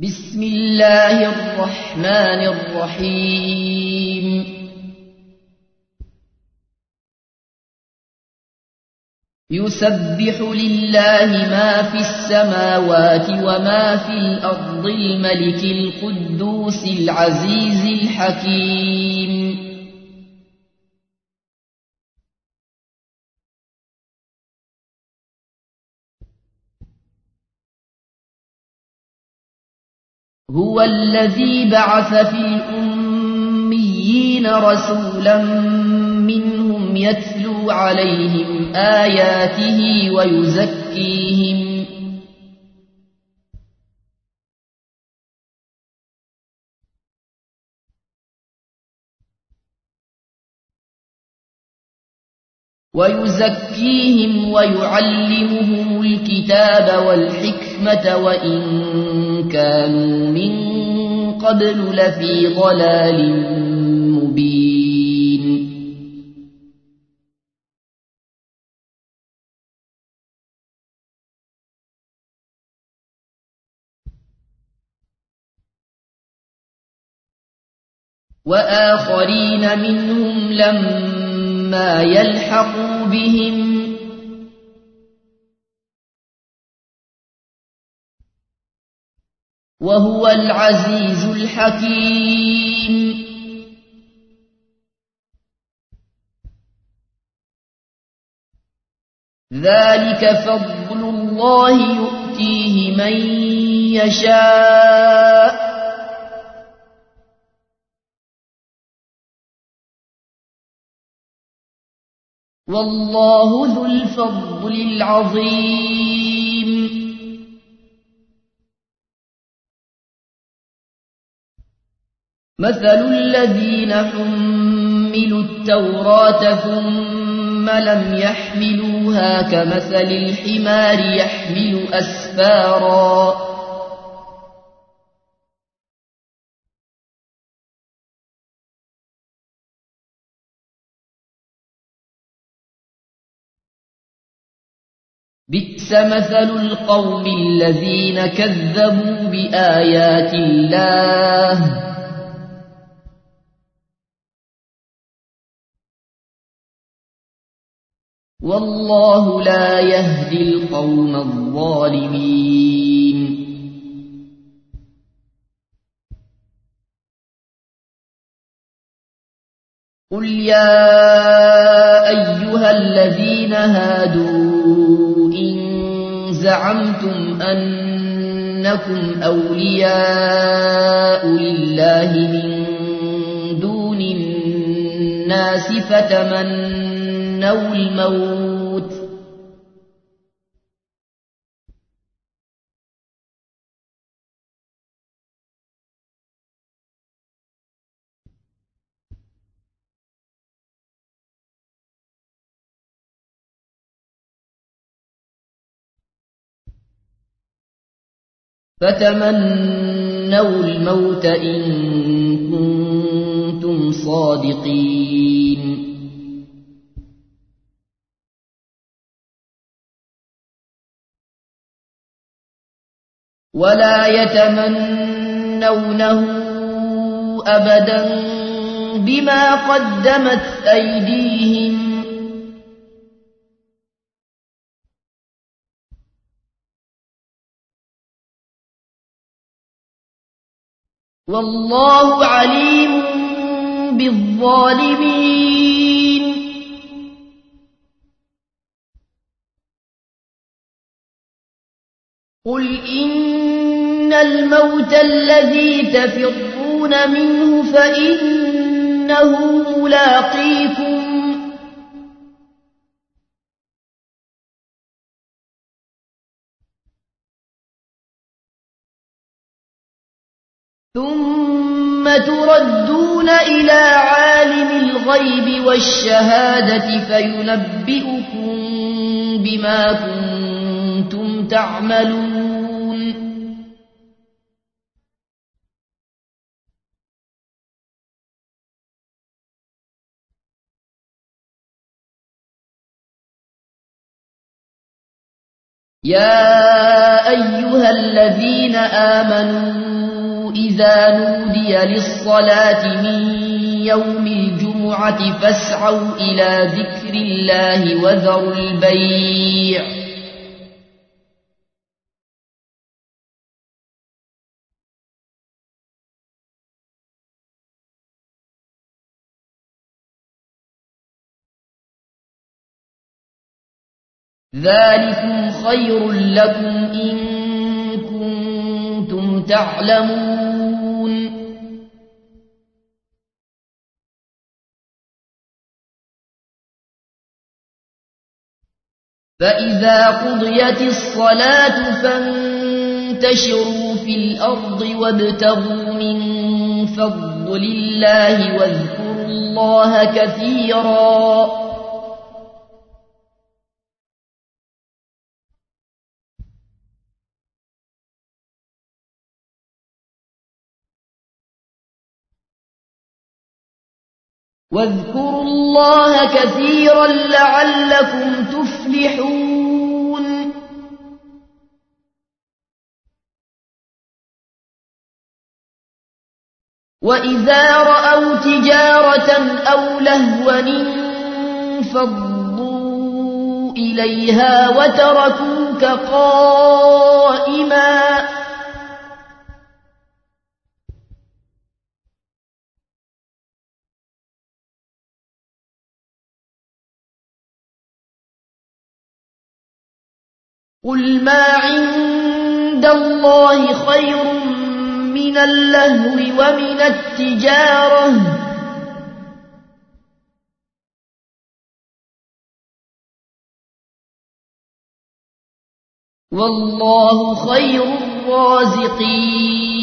بسم الله الرحمن الرحيم يسبح لله ما في السماوات وما في الأرض الملك القدوس العزيز الحكيم هو الذي بعث في الأميين رسولا منهم يتلو عليهم آياته ويزكيهم ويعلمهم الكتاب والحكمة وإن كانوا من قبل لفي ضلال مبين وآخرين منهم لما يلحقوا بهم وهو العزيز الحكيم ذلك فضل الله يؤتيه من يشاء والله ذو الفضل العظيم مثل الذين حملوا التوراة ثم لم يحملوها كمثل الحمار يحمل أسفارا بئس مثل القوم الذين كذبوا بآيات الله والله لا يهدي القوم الظالمين قل يا أيها الذين هادوا إن زعمتم أنكم أولياء لله من دون الناس فتمنوا الموت إن كنتم صادقين ولا يتمنونه أبدا بما قدمت أيديهم والله عليم بالظالمين قل إن الموت الذي تفرون منه فإنه ملاقيكم ثم تردون إلى عالم الغيب والشهادة فينبئكم بما كنتم تعملون يا أيها الذين آمنوا إذا نودي للصلاة من يوم الجمعة فاسعوا إلى ذكر الله وذروا البيع ذلكم خير لكم إن كنتم تعلمون فإذا قضيت الصلاة فانتشروا في الأرض وابتغوا من فضل الله واذكروا الله كثيرا واذكروا الله كثيرا لعلكم تفلحون وإذا رأوا تجارة أو لهوا انفضوا إليها وتركوك قائما قل ما عند الله خير من اللهو ومن التجارة والله خير الرازقين